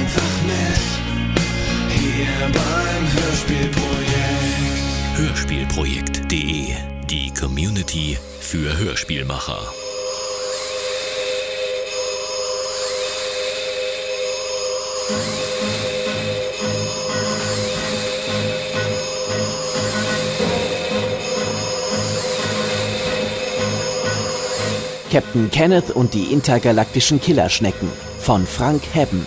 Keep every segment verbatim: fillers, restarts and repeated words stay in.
einfach mit, hier beim Hörspielprojekt. Hörspielprojekt punkt de, die Community für Hörspielmacher. Captain Kenneth und die intergalaktischen Killerschnecken von Frank Hebben.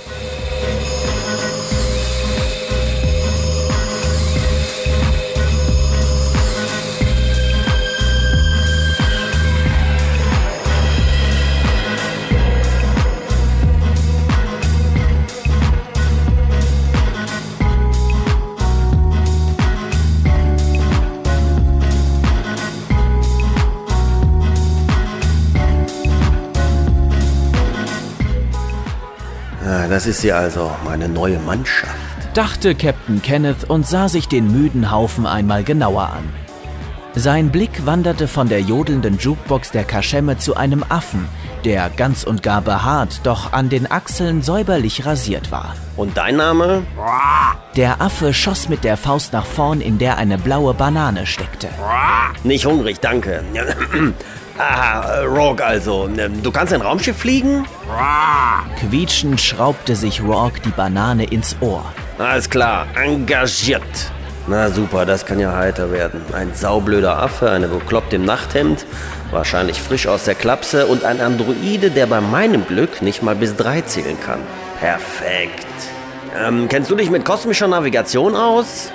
Das ist sie also, meine neue Mannschaft, dachte Captain Kenneth und sah sich den müden Haufen einmal genauer an. Sein Blick wanderte von der jodelnden Jukebox der Kaschemme zu einem Affen, der ganz und gar behaart, doch an den Achseln säuberlich rasiert war. Und dein Name? Der Affe schoss mit der Faust nach vorn, in der eine blaue Banane steckte. Nicht hungrig, danke. Ah, Rourke also. Du kannst ein Raumschiff fliegen? Quietschend schraubte sich Rourke die Banane ins Ohr. Alles klar, engagiert. Na super, das kann ja heiter werden. Ein saublöder Affe, eine bekloppte im Nachthemd, wahrscheinlich frisch aus der Klapse und ein Androide, der bei meinem Glück nicht mal bis drei zählen kann. Perfekt. Ähm, kennst du dich mit kosmischer Navigation aus?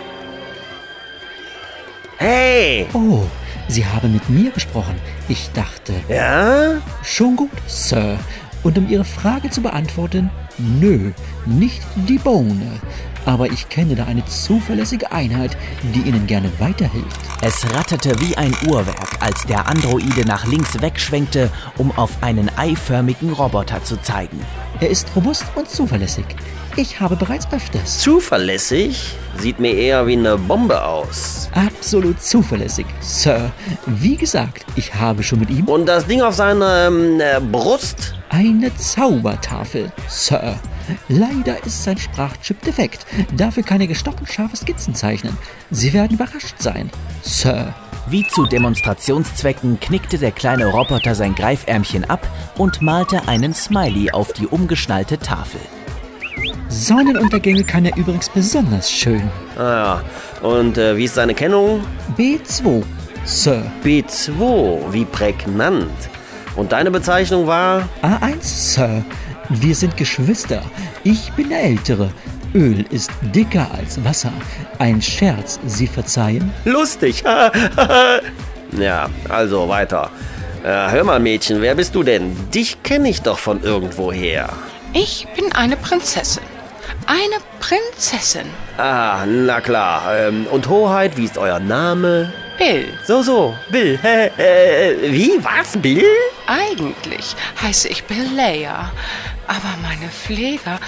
Hey! Oh, Sie haben mit mir gesprochen. Ich dachte... Ja? Schon gut, Sir. Und um Ihre Frage zu beantworten, nö, nicht die Bohne. Aber ich kenne da eine zuverlässige Einheit, die Ihnen gerne weiterhilft. Es ratterte wie ein Uhrwerk, als der Androide nach links wegschwenkte, um auf einen eiförmigen Roboter zu zeigen. Er ist robust und zuverlässig. Ich habe bereits öfters... Zuverlässig? Sieht mir eher wie eine Bombe aus. Absolut zuverlässig, Sir. Wie gesagt, ich habe schon mit ihm... Und das Ding auf seiner ähm, äh, Brust? Eine Zaubertafel, Sir. Leider ist sein Sprachchip defekt. Dafür kann er gestochen scharfe Skizzen zeichnen. Sie werden überrascht sein, Sir. Wie zu Demonstrationszwecken knickte der kleine Roboter sein Greifärmchen ab und malte einen Smiley auf die umgeschnallte Tafel. Sonnenuntergänge kann er übrigens besonders schön. Ah ja, und äh, wie ist seine Kennung? B zwei, Sir. B zwei, wie prägnant. Und deine Bezeichnung war? A eins, Sir. Wir sind Geschwister. Ich bin der Ältere. Öl ist dicker als Wasser. Ein Scherz, Sie verzeihen? Lustig. Ja, also weiter. Äh, hör mal, Mädchen, wer bist du denn? Dich kenne ich doch von irgendwoher. Ich bin eine Prinzessin. Eine Prinzessin. Ah, na klar. Ähm, und Hoheit, wie ist euer Name? Bill. So, so, Bill. äh, wie, was, Bill? Eigentlich heiße ich Bill Leia. Aber meine Pfleger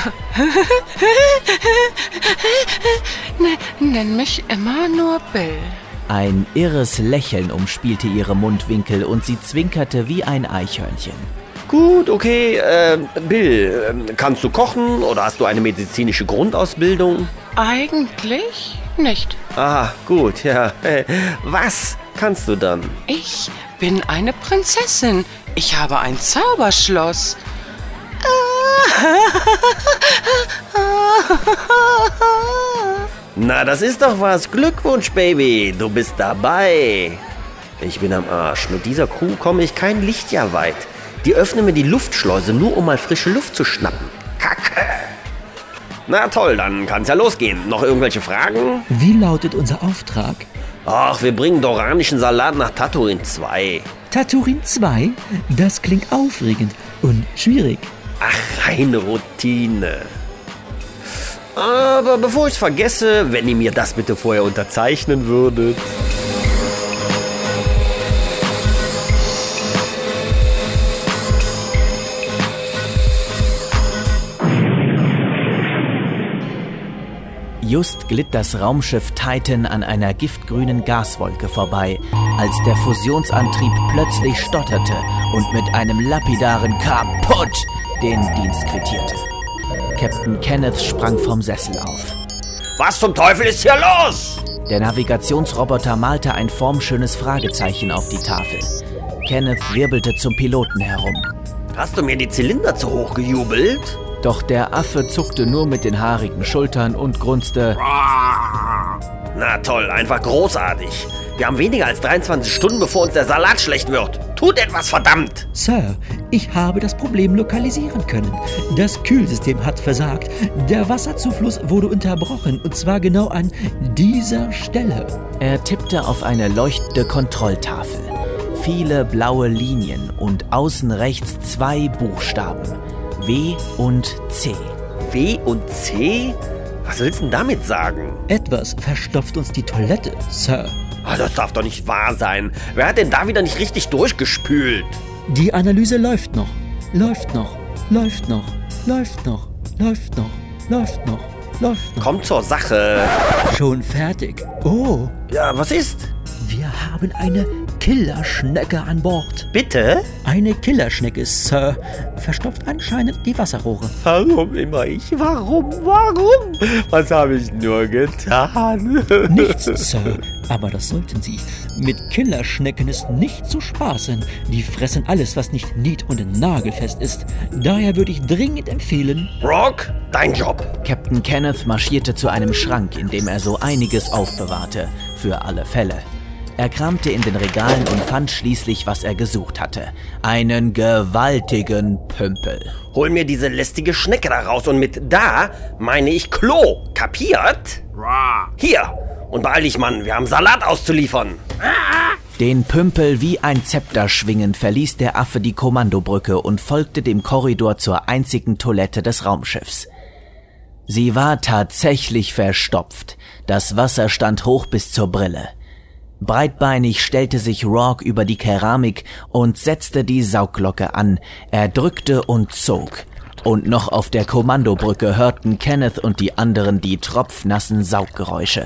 nennen mich immer nur Bill. Ein irres Lächeln umspielte ihre Mundwinkel und sie zwinkerte wie ein Eichhörnchen. Gut, okay. Äh, Bill, äh, kannst du kochen oder hast du eine medizinische Grundausbildung? Eigentlich nicht. Ah, gut, ja. Äh, was kannst du dann? Ich bin eine Prinzessin. Ich habe ein Zauberschloss. Na, das ist doch was. Glückwunsch, Baby. Du bist dabei. Ich bin am Arsch. Mit dieser Crew komme ich kein Lichtjahr weit. Die öffnen mir die Luftschleuse, nur um mal frische Luft zu schnappen. Kacke. Na toll, dann kann's ja losgehen. Noch irgendwelche Fragen? Wie lautet unser Auftrag? Ach, wir bringen doranischen Salat nach Tatooine zwei. Tatooine zwei? Das klingt aufregend und schwierig. Ach, reine Routine. Aber bevor ich's vergesse, wenn ihr mir das bitte vorher unterzeichnen würdet. Just glitt das Raumschiff Titan an einer giftgrünen Gaswolke vorbei, als der Fusionsantrieb plötzlich stotterte und mit einem lapidaren Kaputt den Dienst quittierte. Captain Kenneth sprang vom Sessel auf. Was zum Teufel ist hier los? Der Navigationsroboter malte ein formschönes Fragezeichen auf die Tafel. Kenneth wirbelte zum Piloten herum. Hast du mir die Zylinder zu hoch gejubelt? Doch der Affe zuckte nur mit den haarigen Schultern und grunzte. Na toll, einfach großartig. Wir haben weniger als dreiundzwanzig Stunden, bevor uns der Salat schlecht wird. Tut etwas, verdammt! Sir, ich habe das Problem lokalisieren können. Das Kühlsystem hat versagt. Der Wasserzufluss wurde unterbrochen, und zwar genau an dieser Stelle. Er tippte auf eine leuchtende Kontrolltafel. Viele blaue Linien und außen rechts zwei Buchstaben. W und C. W und C? Was willst du denn damit sagen? Etwas verstopft uns die Toilette, Sir. Oh, das darf doch nicht wahr sein. Wer hat denn da wieder nicht richtig durchgespült? Die Analyse läuft noch, läuft noch, läuft noch, läuft noch, läuft noch, läuft noch, läuft noch. Komm zur Sache. Schon fertig. Oh, Ja, was ist? wir haben eine Killerschnecke an Bord. Bitte? Eine Killerschnecke, Sir. Verstopft anscheinend die Wasserrohre. Warum immer ich? Warum? Warum? Was habe ich nur getan? Nichts, Sir. Aber das sollten Sie. Mit Killerschnecken ist nicht zu spaßen. Die fressen alles, was nicht nied- und nagelfest ist. Daher würde ich dringend empfehlen... Rock, dein Job. Captain Kenneth marschierte zu einem Schrank, in dem er so einiges aufbewahrte. Für alle Fälle. Er kramte in den Regalen und fand schließlich, was er gesucht hatte. Einen gewaltigen Pümpel. Hol mir diese lästige Schnecke da raus und mit da meine ich Klo. Kapiert? Hier. Und beeil dich, Mann. Wir haben Salat auszuliefern. Den Pümpel wie ein Zepter schwingend verließ der Affe die Kommandobrücke und folgte dem Korridor zur einzigen Toilette des Raumschiffs. Sie war tatsächlich verstopft. Das Wasser stand hoch bis zur Brille. Breitbeinig stellte sich Rourke über die Keramik und setzte die Saugglocke an. Er drückte und zog. Und noch auf der Kommandobrücke hörten Kenneth und die anderen die tropfnassen Sauggeräusche.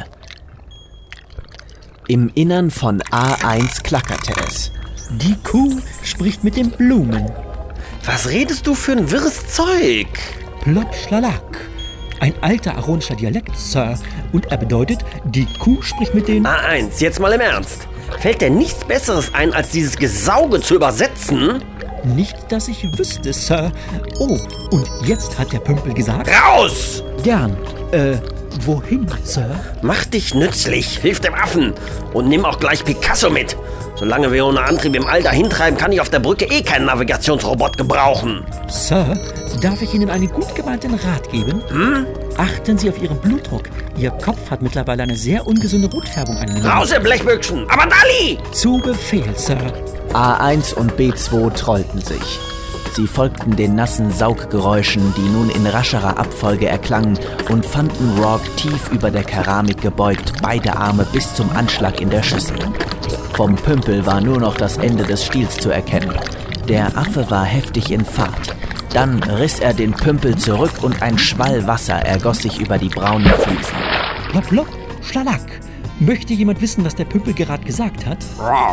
Im Innern von A eins klackerte es. Die Kuh spricht mit den Blumen. Was redest du für ein wirres Zeug? Plop schlalak. Ein alter aronischer Dialekt, Sir. Und er bedeutet, die Kuh spricht mit den... A eins, jetzt mal im Ernst. Fällt dir nichts Besseres ein, als dieses Gesauge zu übersetzen? Nicht, dass ich wüsste, Sir. Oh, und jetzt hat der Pümpel gesagt... Raus! Gern. Äh, wohin, Sir? Mach dich nützlich, hilf dem Affen. Und nimm auch gleich Picasso mit. Solange wir ohne Antrieb im All dahin treiben, kann ich auf der Brücke eh keinen Navigationsrobot gebrauchen. Sir, darf ich Ihnen einen gut gemeinten Rat geben? Hm? Achten Sie auf Ihren Blutdruck. Ihr Kopf hat mittlerweile eine sehr ungesunde Rotfärbung angenommen. Raus, ihr Blechbüchsen! Aber Dali! Zu Befehl, Sir. A eins und B zwei trollten sich. Sie folgten den nassen Sauggeräuschen, die nun in rascherer Abfolge erklangen, und fanden Rourke tief über der Keramik gebeugt, beide Arme bis zum Anschlag in der Schüssel. Vom Pümpel war nur noch das Ende des Stiels zu erkennen. Der Affe war heftig in Fahrt. Dann riss er den Pümpel zurück und ein Schwall Wasser ergoss sich über die braunen Fliesen. Plopp, plopp, schlalack. Möchte jemand wissen, was der Pümpel gerade gesagt hat?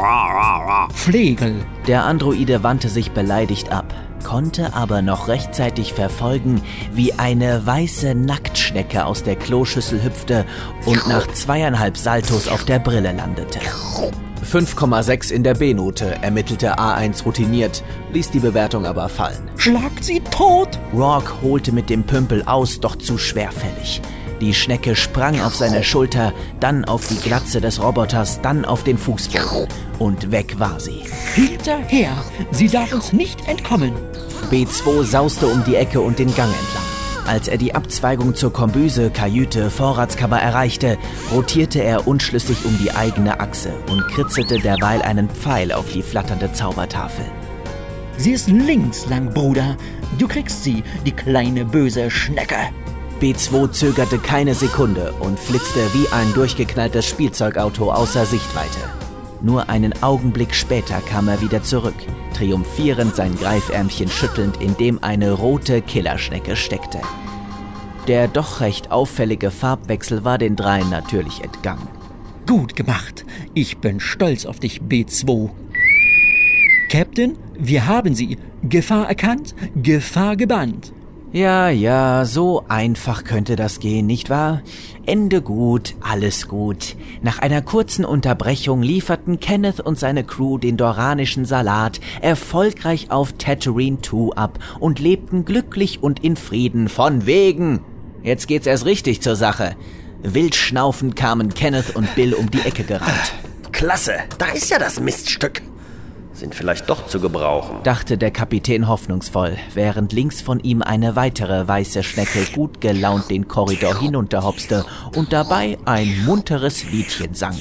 Flegel. Der Androide wandte sich beleidigt ab, konnte aber noch rechtzeitig verfolgen, wie eine weiße Nacktschnecke aus der Kloschüssel hüpfte und nach zweieinhalb Saltos auf der Brille landete. fünf Komma sechs in der B-Note, ermittelte A eins routiniert, ließ die Bewertung aber fallen. Schlagt sie tot! Rourke holte mit dem Pümpel aus, doch zu schwerfällig. Die Schnecke sprang auf seine Schulter, dann auf die Glatze des Roboters, dann auf den Fußboden. Und weg war sie. Hinterher! Sie darf uns nicht entkommen! B zwei sauste um die Ecke und den Gang entlang. Als er die Abzweigung zur Kombüse, Kajüte, Vorratskammer erreichte, rotierte er unschlüssig um die eigene Achse und kritzelte derweil einen Pfeil auf die flatternde Zaubertafel. Sie ist links lang, Bruder. Du kriegst sie, die kleine böse Schnecke. B zwei zögerte keine Sekunde und flitzte wie ein durchgeknalltes Spielzeugauto außer Sichtweite. Nur einen Augenblick später kam er wieder zurück, triumphierend sein Greifärmchen schüttelnd, in dem eine rote Killerschnecke steckte. Der doch recht auffällige Farbwechsel war den dreien natürlich entgangen. Gut gemacht. Ich bin stolz auf dich, B zwei. Captain, wir haben sie. Gefahr erkannt, Gefahr gebannt. Ja, ja, so einfach könnte das gehen, nicht wahr? Ende gut, alles gut. Nach einer kurzen Unterbrechung lieferten Kenneth und seine Crew den doranischen Salat erfolgreich auf Tatooine zwei ab und lebten glücklich und in Frieden von wegen. Jetzt geht's erst richtig zur Sache. Wild schnaufend kamen Kenneth und Bill um die Ecke gerannt. Klasse, da ist ja das Miststück. Sind vielleicht doch zu gebrauchen, dachte der Kapitän hoffnungsvoll, während links von ihm eine weitere weiße Schnecke gut gelaunt den Korridor hinunterhopste und dabei ein munteres Liedchen sang.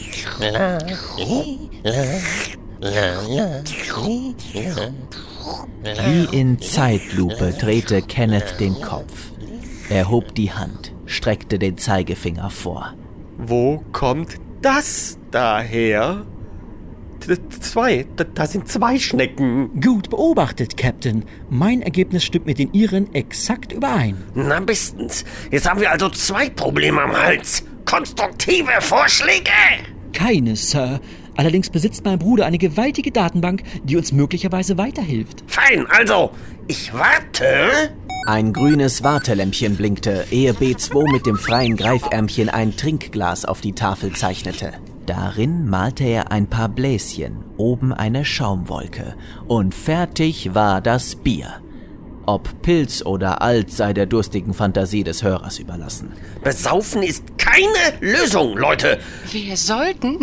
Wie in Zeitlupe drehte Kenneth den Kopf. Er hob die Hand, streckte den Zeigefinger vor. Wo kommt das daher? Zwei, da, da sind zwei Schnecken. Gut beobachtet, Captain. Mein Ergebnis stimmt mit den Ihren exakt überein. Na bestens. Jetzt haben wir also zwei Probleme am Hals. Konstruktive Vorschläge? Keine, Sir. Allerdings besitzt mein Bruder eine gewaltige Datenbank, die uns möglicherweise weiterhilft. Fein, also, ich warte. Ein grünes Wartelämpchen blinkte, ehe B zwei mit dem freien Greifärmchen ein Trinkglas auf die Tafel zeichnete. Darin malte er ein paar Bläschen, oben eine Schaumwolke. Und fertig war das Bier. Ob Pilz oder Alt sei der durstigen Fantasie des Hörers überlassen. Besaufen ist keine Lösung, Leute. Wir sollten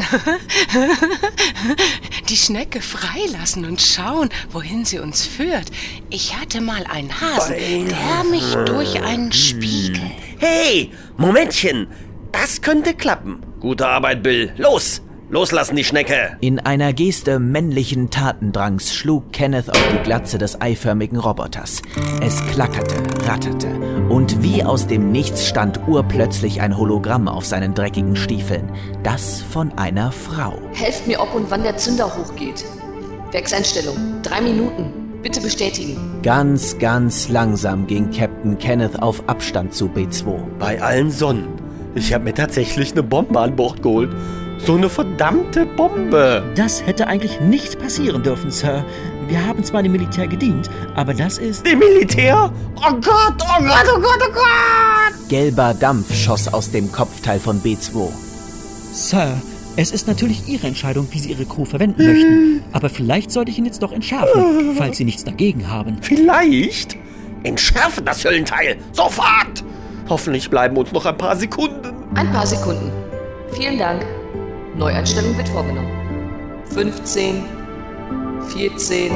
die Schnecke freilassen und schauen, wohin sie uns führt. Ich hatte mal einen Hasen, der mich durch einen Spiegel... Hey, Momentchen. Das könnte klappen. Gute Arbeit, Bill. Los, loslassen die Schnecke. In einer Geste männlichen Tatendrangs schlug Kenneth auf die Glatze des eiförmigen Roboters. Es klackerte, ratterte und wie aus dem Nichts stand urplötzlich ein Hologramm auf seinen dreckigen Stiefeln. Das von einer Frau. Helft mir, ob und wann der Zünder hochgeht. Werkseinstellung. Drei Minuten. Bitte bestätigen. Ganz, ganz langsam ging Captain Kenneth auf Abstand zu B zwei. Bei allen Sonnen. Ich habe mir tatsächlich eine Bombe an Bord geholt. So eine verdammte Bombe. Das hätte eigentlich nicht passieren dürfen, Sir. Wir haben zwar dem Militär gedient, aber das ist... Dem Militär? Oh Gott, oh Gott, oh Gott, oh Gott! Gelber Dampf schoss aus dem Kopfteil von B zwei. Sir, es ist natürlich Ihre Entscheidung, wie Sie Ihre Crew verwenden möchten. Aber vielleicht sollte ich ihn jetzt doch entschärfen, falls Sie nichts dagegen haben. Vielleicht? Entschärfen das Hüllenteil. Sofort! Hoffentlich bleiben uns noch ein paar Sekunden. Ein paar Sekunden. Vielen Dank. Neueinstellung wird vorgenommen. fünfzehn, vierzehn,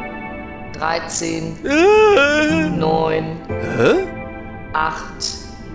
dreizehn, Äh. neun, Hä? acht,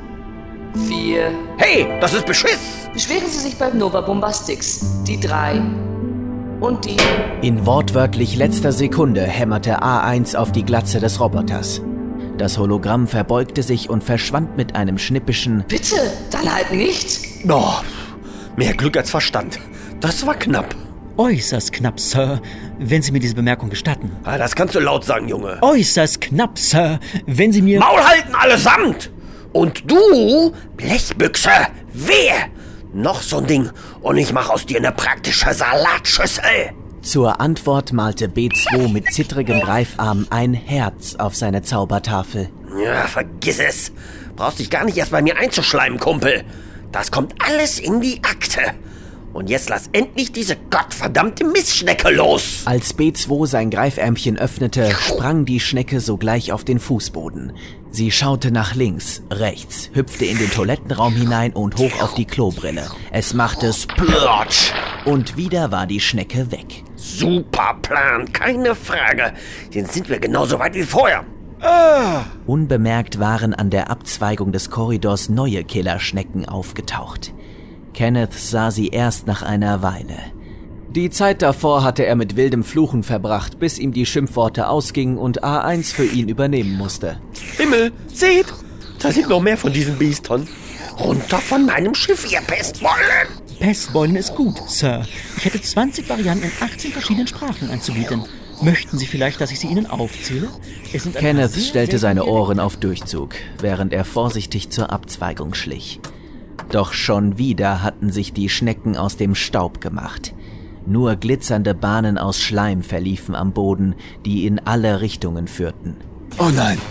vier. Hey, das ist Beschiss. Beschweren Sie sich bei Nova Bombastics. Die drei und die... In wortwörtlich letzter Sekunde hämmerte A eins auf die Glatze des Roboters. Das Hologramm verbeugte sich und verschwand mit einem schnippischen Bitte, dann halt nicht. Oh, mehr Glück als Verstand. Das war knapp. Äußerst knapp, Sir, wenn Sie mir diese Bemerkung gestatten. Ah, das kannst du laut sagen, Junge. Äußerst knapp, Sir, wenn Sie mir... Maul halten allesamt! Und du, Blechbüchse, wehe! Noch so ein Ding und ich mach aus dir eine praktische Salatschüssel. Zur Antwort malte B zwei mit zittrigem Greifarm ein Herz auf seine Zaubertafel. Ja, vergiss es. Brauchst dich gar nicht erst bei mir einzuschleimen, Kumpel. Das kommt alles in die Akte. Und jetzt lass endlich diese gottverdammte Mistschnecke los. Als B zwei sein Greifärmchen öffnete, sprang die Schnecke sogleich auf den Fußboden. Sie schaute nach links, rechts, hüpfte in den Toilettenraum hinein und hoch auf die Klobrille. Es machte Splotsch und wieder war die Schnecke weg. Super Plan, keine Frage. Jetzt sind wir genauso weit wie vorher. Ah. Unbemerkt waren an der Abzweigung des Korridors neue Killerschnecken aufgetaucht. Kenneth sah sie erst nach einer Weile. Die Zeit davor hatte er mit wildem Fluchen verbracht, bis ihm die Schimpfworte ausgingen und A eins für ihn übernehmen musste. Himmel, seht! Da sind noch mehr von diesen Biestern. Runter von meinem Schiff, ihr Pestbollen! Pestbeulen ist gut, Sir. Ich hätte zwanzig Varianten in achtzehn verschiedenen Sprachen anzubieten. Möchten Sie vielleicht, dass ich sie Ihnen aufzähle? Es sind ein paar Kenneth sehr stellte seine seltene- Ohren auf Durchzug, während er vorsichtig zur Abzweigung schlich. Doch schon wieder hatten sich die Schnecken aus dem Staub gemacht. Nur glitzernde Bahnen aus Schleim verliefen am Boden, die in alle Richtungen führten. Oh nein,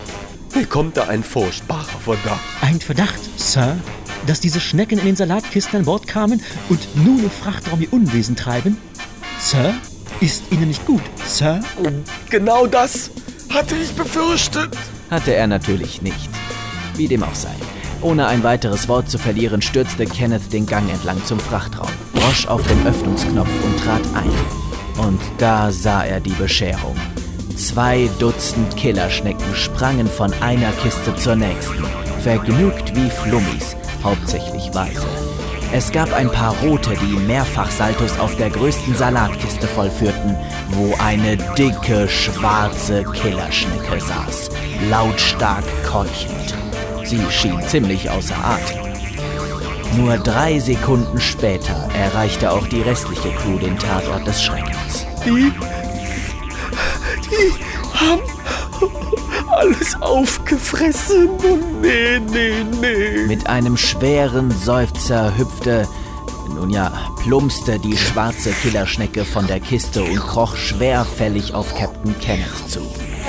Mir kommt da ein furchtbarer Verdacht. Ein Verdacht, Sir, dass diese Schnecken in den Salatkisten an Bord kamen und nun im Frachtraum ihr Unwesen treiben? Sir, ist Ihnen nicht gut, Sir? Genau das hatte ich befürchtet. Hatte er natürlich nicht. Wie dem auch sei. Ohne ein weiteres Wort zu verlieren, stürzte Kenneth den Gang entlang zum Frachtraum, drosch auf den Öffnungsknopf und trat ein. Und da sah er die Bescherung. Zwei Dutzend Killerschnecken sprangen von einer Kiste zur nächsten, vergnügt wie Flummis, hauptsächlich weiße. Es gab ein paar rote, die Mehrfachsaltos auf der größten Salatkiste vollführten, wo eine dicke, schwarze Killerschnecke saß, lautstark keuchend. Sie schien ziemlich außer Atem. Nur drei Sekunden später erreichte auch die restliche Crew den Tatort des Schreckens. Die, die haben alles aufgefressen. Und nee, nee, nee. Mit einem schweren Seufzer hüpfte, nun ja, plumpste die schwarze Killerschnecke von der Kiste und kroch schwerfällig auf Captain Kenneth zu.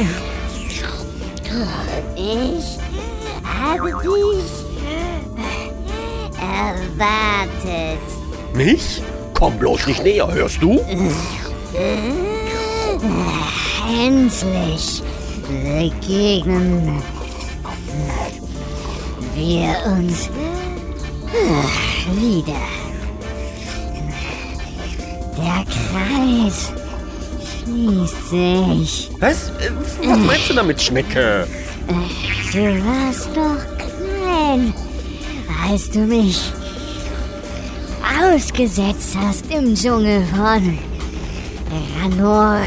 Ich habe dich erwartet. Mich? Komm bloß nicht näher, hörst du? Endlich begegnen wir uns wieder. Der Kreis schließt sich. Was? Äh, Was meinst du damit, Schnecke? Du warst doch klein, als du mich ausgesetzt hast im Dschungel von Ranora.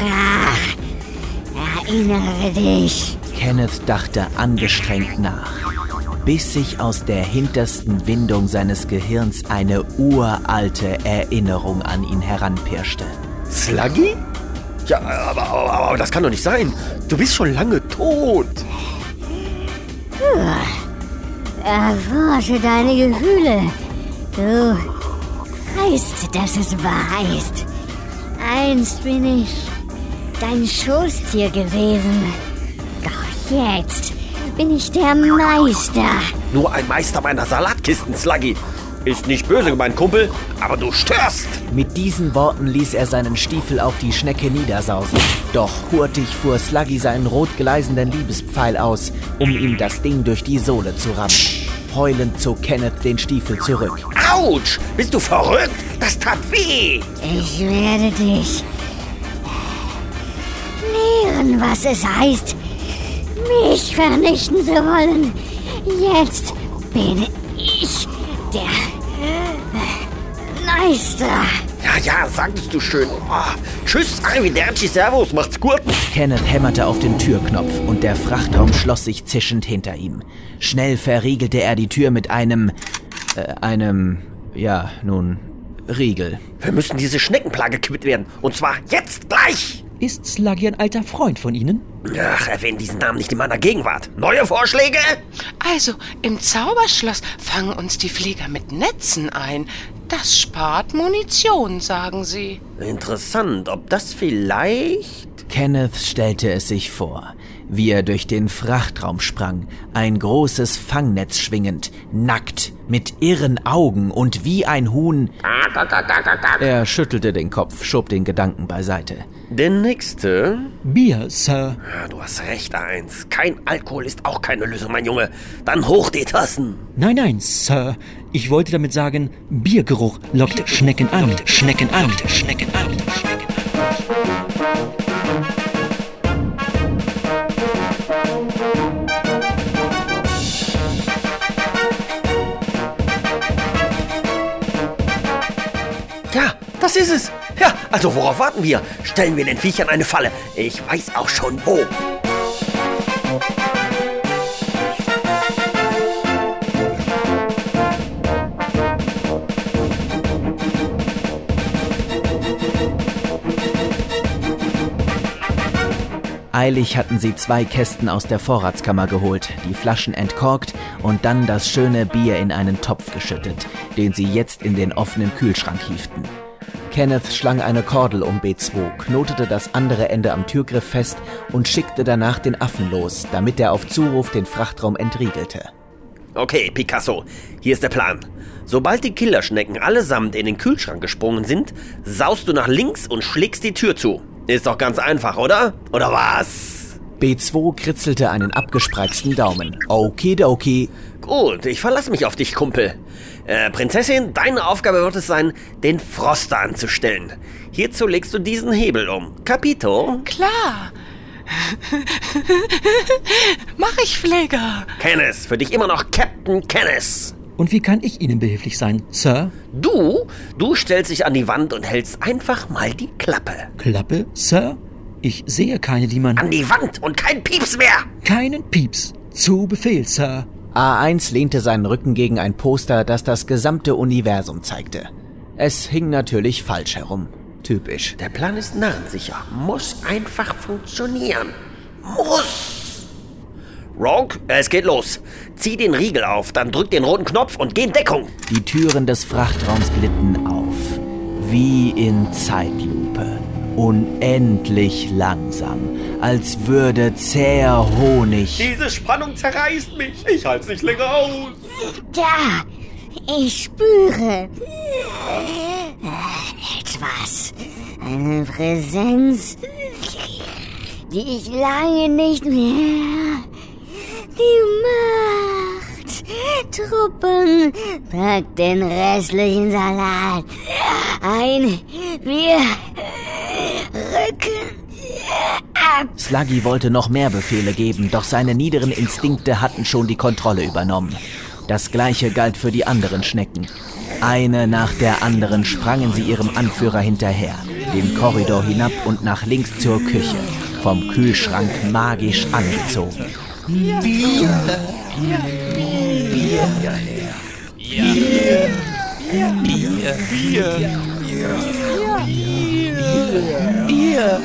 Erinnere dich. Kenneth dachte angestrengt nach, bis sich aus der hintersten Windung seines Gehirns eine uralte Erinnerung an ihn heranpirschte. Sluggy? Ja, aber, aber, aber das kann doch nicht sein. Du bist schon lange tot. Erforsche deine Gefühle. Du weißt, dass es wahr ist. Einst bin ich dein Schoßtier gewesen. Doch jetzt bin ich der Meister. Nur ein Meister meiner Salatkisten, Sluggy. Ist nicht böse gemeint, Kumpel, aber du störst. Mit diesen Worten ließ er seinen Stiefel auf die Schnecke niedersausen. Doch hurtig fuhr Sluggy seinen rot gleißenden Liebespfeil aus, um ihm das Ding durch die Sohle zu rammen. Heulend zog Kenneth den Stiefel zurück. Autsch! Bist du verrückt? Das tat weh! Ich werde dich lehren, was es heißt, mich vernichten zu wollen. Jetzt bin ich der Meister. Ja, ja, sagtest du schön. Oh, tschüss, arrivederci, servus, macht's gut. Kenneth hämmerte auf den Türknopf und der Frachtraum schloss sich zischend hinter ihm. Schnell verriegelte er die Tür mit einem, äh, einem, ja, nun, Riegel. Wir müssen diese Schneckenplage quitt werden. Und zwar jetzt gleich. Ist Sluggy ein alter Freund von Ihnen? Ach, erwähne diesen Namen nicht in meiner Gegenwart. Neue Vorschläge? Also, im Zauberschloss fangen uns die Flieger mit Netzen ein. Das spart Munition, sagen sie. Interessant, ob das vielleicht... Kenneth stellte es sich vor, wie er durch den Frachtraum sprang, ein großes Fangnetz schwingend, nackt, mit irren Augen und wie ein Huhn. Er schüttelte den Kopf, schob den Gedanken beiseite. Der nächste? Bier, Sir. Ja, du hast recht, eins. Kein Alkohol ist auch keine Lösung, mein Junge. Dann hoch die Tassen. Nein, nein, Sir. Ich wollte damit sagen, Biergeruch lockt Schnecken an, Schnecken an, Schnecken an, Schnecken an. Ja, das ist es. Ja, also worauf warten wir? Stellen wir den Viechern eine Falle. Ich weiß auch schon wo. Eilig hatten sie zwei Kästen aus der Vorratskammer geholt, die Flaschen entkorkt und dann das schöne Bier in einen Topf geschüttet, den sie jetzt in den offenen Kühlschrank hieften. Kenneth schlang eine Kordel um B zwei, knotete das andere Ende am Türgriff fest und schickte danach den Affen los, damit er auf Zuruf den Frachtraum entriegelte. Okay, Picasso, hier ist der Plan. Sobald die Killerschnecken allesamt in den Kühlschrank gesprungen sind, saust du nach links und schlägst die Tür zu. Ist doch ganz einfach, oder? Oder was? B zwei kritzelte einen abgespreizten Daumen. Okidoki. Gut, ich verlasse mich auf dich, Kumpel. Äh, Prinzessin, deine Aufgabe wird es sein, den Froster anzustellen. Hierzu legst du diesen Hebel um. Capito? Klar. Mach ich, Pfleger. Kenneth, für dich immer noch Captain Kenneth. Und wie kann ich Ihnen behilflich sein, Sir? Du, du stellst dich an die Wand und hältst einfach mal die Klappe. Klappe, Sir? Ich sehe keine, die man... An die Wand und kein Pieps mehr! Keinen Pieps. Zu Befehl, Sir. A eins lehnte seinen Rücken gegen ein Poster, das das gesamte Universum zeigte. Es hing natürlich falsch herum. Typisch. Der Plan ist narrensicher. Muss einfach funktionieren. Muss! Rogue, es geht los. Zieh den Riegel auf, dann drück den roten Knopf und geh in Deckung. Die Türen des Frachtraums glitten auf. Wie in Zeitlupe. Unendlich langsam. Als würde zäher Honig... Diese Spannung zerreißt mich. Ich halte es nicht länger aus. Da, ich spüre etwas. Eine Präsenz, die ich lange nicht mehr... Die Macht. Truppen, packt den restlichen Salat ein. Wir rücken ab. Sluggy wollte noch mehr Befehle geben, doch seine niederen Instinkte hatten schon die Kontrolle übernommen. Das Gleiche galt für die anderen Schnecken. Eine nach der anderen sprangen sie ihrem Anführer hinterher, den Korridor hinab und nach links zur Küche, vom Kühlschrank magisch angezogen. Bier! Bier! Bier! Bier! Bier! Bier! Bier!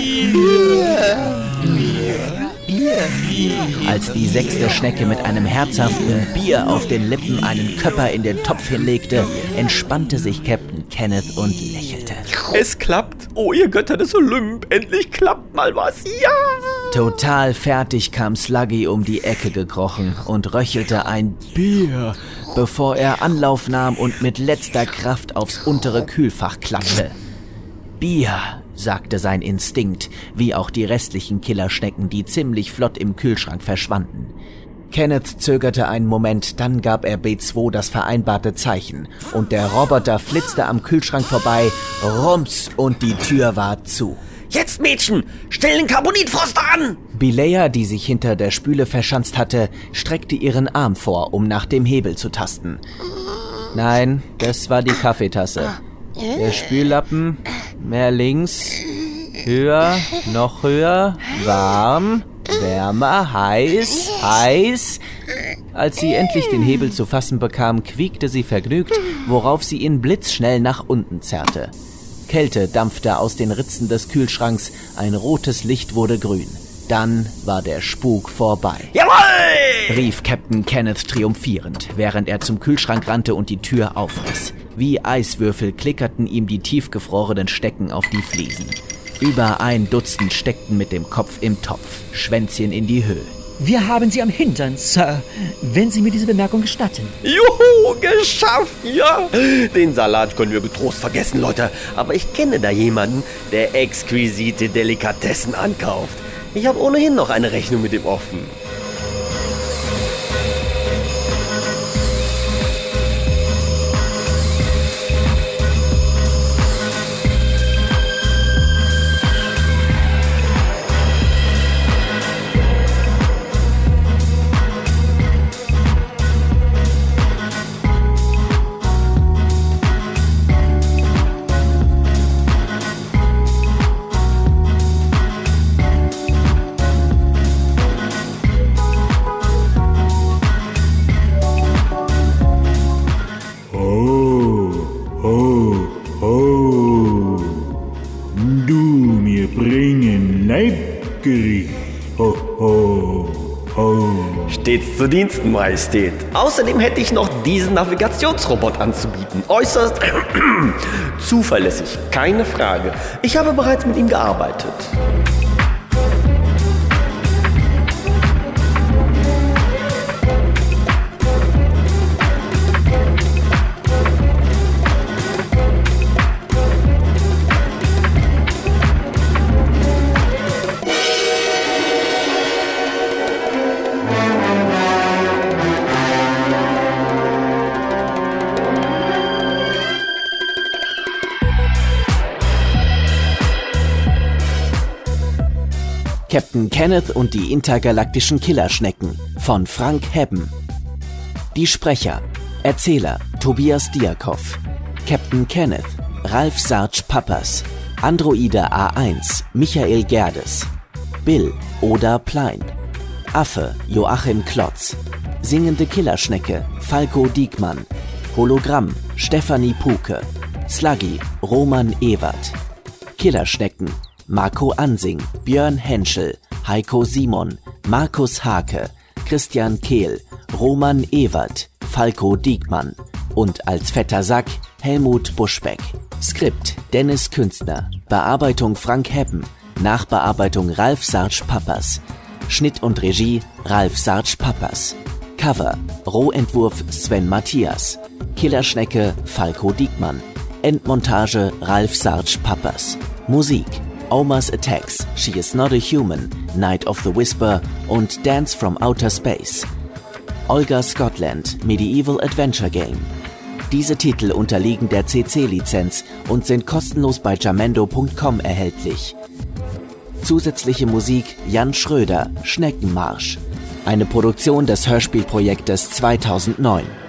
Bier! Als die sechste Schnecke mit einem herzhaften Bier auf den Lippen einen Köpper in den Topf hinlegte, entspannte sich Captain Kenneth und lächelte. Es klappt. Oh, ihr Götter des Olymp, endlich klappt mal was. Ja! Total fertig kam Sluggy um die Ecke gekrochen und röchelte ein Bier, bevor er Anlauf nahm und mit letzter Kraft aufs untere Kühlfach klappte. Bier, sagte sein Instinkt, wie auch die restlichen Killerschnecken, die ziemlich flott im Kühlschrank verschwanden. Kenneth zögerte einen Moment, dann gab er B zwei das vereinbarte Zeichen und der Roboter flitzte am Kühlschrank vorbei, rums und die Tür war zu. Jetzt, Mädchen, stell den Carbonitfroster an! Bilea, die sich hinter der Spüle verschanzt hatte, streckte ihren Arm vor, um nach dem Hebel zu tasten. Nein, das war die Kaffeetasse. Der Spüllappen, mehr links, höher, noch höher, warm, wärmer, heiß, heiß. Als sie endlich den Hebel zu fassen bekam, quiekte sie vergnügt, worauf sie ihn blitzschnell nach unten zerrte. Kälte dampfte aus den Ritzen des Kühlschranks, ein rotes Licht wurde grün. Dann war der Spuk vorbei. Jawohl! Rief Captain Kenneth triumphierend, während er zum Kühlschrank rannte und die Tür aufriss. Wie Eiswürfel klickerten ihm die tiefgefrorenen Stecken auf die Fliesen. Über ein Dutzend steckten mit dem Kopf im Topf, Schwänzchen in die Höhe. Wir haben Sie am Hintern, Sir, wenn Sie mir diese Bemerkung gestatten. Juhu, geschafft, ja. Den Salat können wir getrost vergessen, Leute. Aber ich kenne da jemanden, der exquisite Delikatessen ankauft. Ich habe ohnehin noch eine Rechnung mit ihm offen. Stets zu Diensten, Majestät. Außerdem hätte ich noch diesen Navigationsrobot anzubieten. Äußerst zuverlässig, keine Frage. Ich habe bereits mit ihm gearbeitet. Captain Kenneth und die intergalaktischen Killerschnecken von Frank Hebben. Die Sprecher: Erzähler Tobias Diakow, Captain Kenneth Ralf Sarge Pappas, Androide A eins Michael Gerdes, Bill Oda Plein, Affe Joachim Klotz, Singende Killerschnecke Falco Diekmann, Hologramm Stefanie Puke, Sluggy Roman Ewert, Killerschnecken Marco Ansing, Björn Henschel, Heiko Simon, Markus Hake, Christian Kehl, Roman Ewert, Falco Diekmann und als fetter Sack Helmut Buschbeck. Skript Dennis Künstner, Bearbeitung Frank Hebben, Nachbearbeitung Ralf Sarge Pappas, Schnitt und Regie Ralf Sarge Pappas. Cover Rohentwurf Sven Matthias, Killerschnecke Falco Diekmann, Endmontage Ralf Sarge Pappas. Musik Oma's Attacks, She Is Not a Human, Night of the Whisper und Dance from Outer Space. Olga Scotland, Medieval Adventure Game. Diese Titel unterliegen der C C-Lizenz und sind kostenlos bei jamendo punkt com erhältlich. Zusätzliche Musik Jan Schröder, Schneckenmarsch. Eine Produktion des Hörspielprojektes zweitausendneun.